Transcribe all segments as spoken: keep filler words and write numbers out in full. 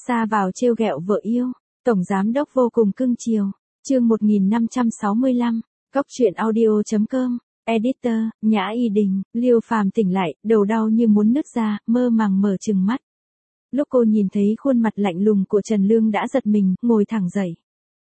Xa vào trêu ghẹo vợ yêu, tổng giám đốc vô cùng cưng chiều. Chương một nghìn năm trăm sáu mươi lăm, Cóc truyện audio chấm com, Editor, Nhã Y Đình. Liêu Phàm tỉnh lại, đầu đau như muốn nứt ra, mơ màng mở trừng mắt. Lúc cô nhìn thấy khuôn mặt lạnh lùng của Trần Lương đã giật mình, ngồi thẳng dậy.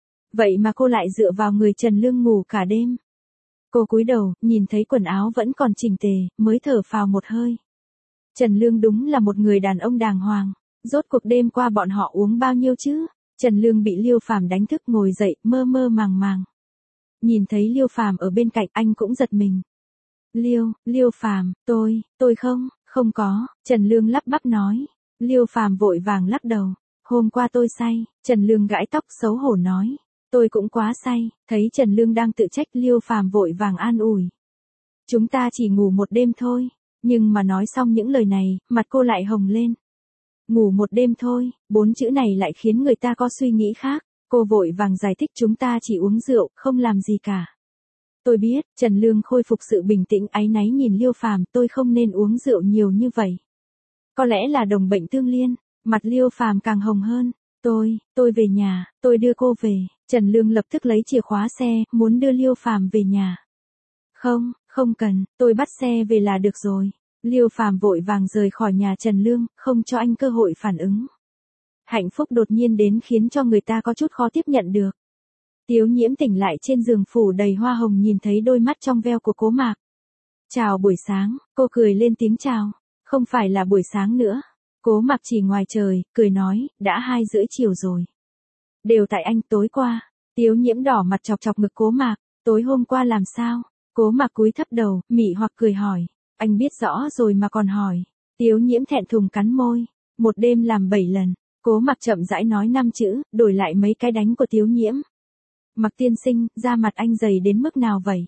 Vậy mà cô lại dựa vào người Trần Lương ngủ cả đêm. Cô cúi đầu, nhìn thấy quần áo vẫn còn chỉnh tề, mới thở phào một hơi. Trần Lương đúng là một người đàn ông đàng hoàng. Rốt cuộc đêm qua bọn họ uống bao nhiêu chứ? Trần Lương bị Liêu Phàm đánh thức ngồi dậy, mơ mơ màng màng. Nhìn thấy Liêu Phàm ở bên cạnh, anh cũng giật mình. Liêu, Liêu Phàm, tôi, tôi không, không có, Trần Lương lắp bắp nói. Liêu Phàm vội vàng lắc đầu. Hôm qua tôi say, Trần Lương gãi tóc xấu hổ nói. Tôi cũng quá say, thấy Trần Lương đang tự trách, Liêu Phàm vội vàng an ủi. Chúng ta chỉ ngủ một đêm thôi, nhưng mà nói xong những lời này, mặt cô lại hồng lên. Ngủ một đêm thôi, bốn chữ này lại khiến người ta có suy nghĩ khác. Cô vội vàng giải thích chúng ta chỉ uống rượu, không làm gì cả. Tôi biết, Trần Lương khôi phục sự bình tĩnh áy náy nhìn Liêu Phàm, tôi không nên uống rượu nhiều như vậy. Có lẽ là đồng bệnh tương liên, mặt Liêu Phàm càng hồng hơn. Tôi, tôi về nhà, tôi đưa cô về. Trần Lương lập tức lấy chìa khóa xe, muốn đưa Liêu Phàm về nhà. Không, không cần, tôi bắt xe về là được rồi. Liêu Phàm vội vàng rời khỏi nhà Trần Lương, không cho anh cơ hội phản ứng. Hạnh phúc đột nhiên đến khiến cho người ta có chút khó tiếp nhận được. Tiếu Nhiễm tỉnh lại trên giường phủ đầy hoa hồng, nhìn thấy đôi mắt trong veo của Cố Mạc. Chào buổi sáng, cô cười lên tiếng chào. Không phải là buổi sáng nữa. Cố Mạc chỉ ngoài trời, cười nói, đã hai rưỡi chiều rồi. Đều tại anh, tối qua. Tiếu Nhiễm đỏ mặt chọc chọc ngực Cố Mạc. Tối hôm qua làm sao? Cố Mạc cúi thấp đầu, mị hoặc cười hỏi. Anh biết rõ rồi mà còn hỏi. Tiếu Nhiễm thẹn thùng cắn môi. Một đêm làm bảy lần. Cố Mạc chậm rãi nói năm chữ, đổi lại mấy cái đánh của Tiếu Nhiễm. Mạc tiên sinh, da mặt anh dày đến mức nào vậy?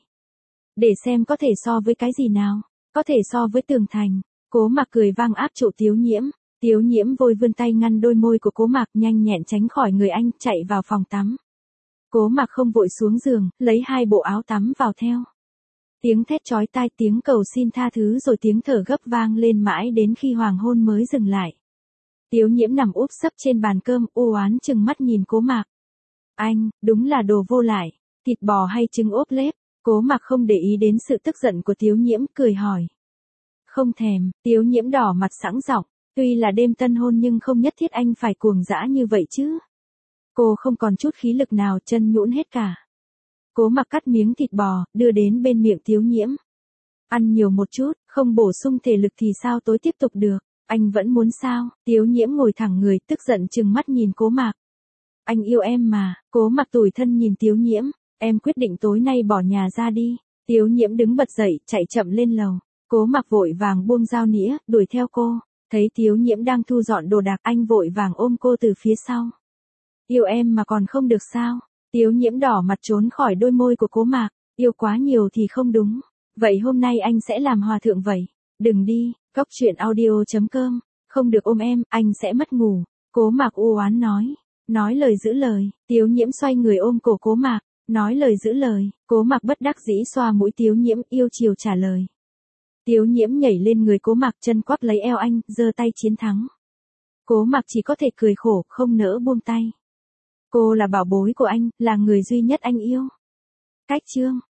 Để xem có thể so với cái gì nào? Có thể so với tường thành. Cố Mạc cười vang áp trụ Tiếu Nhiễm. Tiếu Nhiễm vội vươn tay ngăn đôi môi của Cố Mạc, nhanh nhẹn tránh khỏi người anh, chạy vào phòng tắm. Cố Mạc không vội xuống giường, lấy hai bộ áo tắm vào theo. Tiếng thét chói tai, tiếng cầu xin tha thứ rồi tiếng thở gấp vang lên mãi đến khi hoàng hôn mới dừng lại. Tiếu Nhiễm nằm úp sấp trên bàn cơm, u oán chừng mắt nhìn Cố Mạc. Anh, đúng là đồ vô lại, thịt bò hay trứng ốp lết? Cố Mạc không để ý đến sự tức giận của Tiếu Nhiễm, cười hỏi. Không thèm. Tiếu Nhiễm đỏ mặt sẵn giọng, tuy là đêm tân hôn nhưng không nhất thiết anh phải cuồng dã như vậy chứ. Cô không còn chút khí lực nào, chân nhũn hết cả. Cố Mạc cắt miếng thịt bò, đưa đến bên miệng Tiếu Nhiễm. Ăn nhiều một chút, không bổ sung thể lực thì sao tối tiếp tục được, anh vẫn muốn sao? Tiếu Nhiễm ngồi thẳng người, tức giận trừng mắt nhìn Cố Mạc. Anh yêu em mà. Cố Mạc tủi thân nhìn Tiếu Nhiễm. Em quyết định tối nay bỏ nhà ra đi. Tiếu Nhiễm đứng bật dậy, chạy chậm lên lầu. Cố Mạc vội vàng buông dao nĩa, đuổi theo cô. Thấy Tiếu Nhiễm đang thu dọn đồ đạc, anh vội vàng ôm cô từ phía sau. Yêu em mà còn không được sao? Tiếu Nhiễm đỏ mặt trốn khỏi đôi môi của Cố Mạc. Yêu quá nhiều thì không đúng. Vậy hôm nay anh sẽ làm hòa thượng vậy. Đừng đi. Cóc truyện audio chấm com. Không được ôm em, anh sẽ mất ngủ. Cố Mạc u oán nói. Nói lời giữ lời. Tiếu Nhiễm xoay người ôm cổ Cố Mạc. Nói lời giữ lời. Cố Mạc bất đắc dĩ xoa mũi Tiếu Nhiễm, yêu chiều trả lời. Tiếu Nhiễm nhảy lên người Cố Mạc, chân quắp lấy eo anh, giơ tay chiến thắng. Cố Mạc chỉ có thể cười khổ, không nỡ buông tay. Cô là bảo bối của anh, là người duy nhất anh yêu. Cách chương.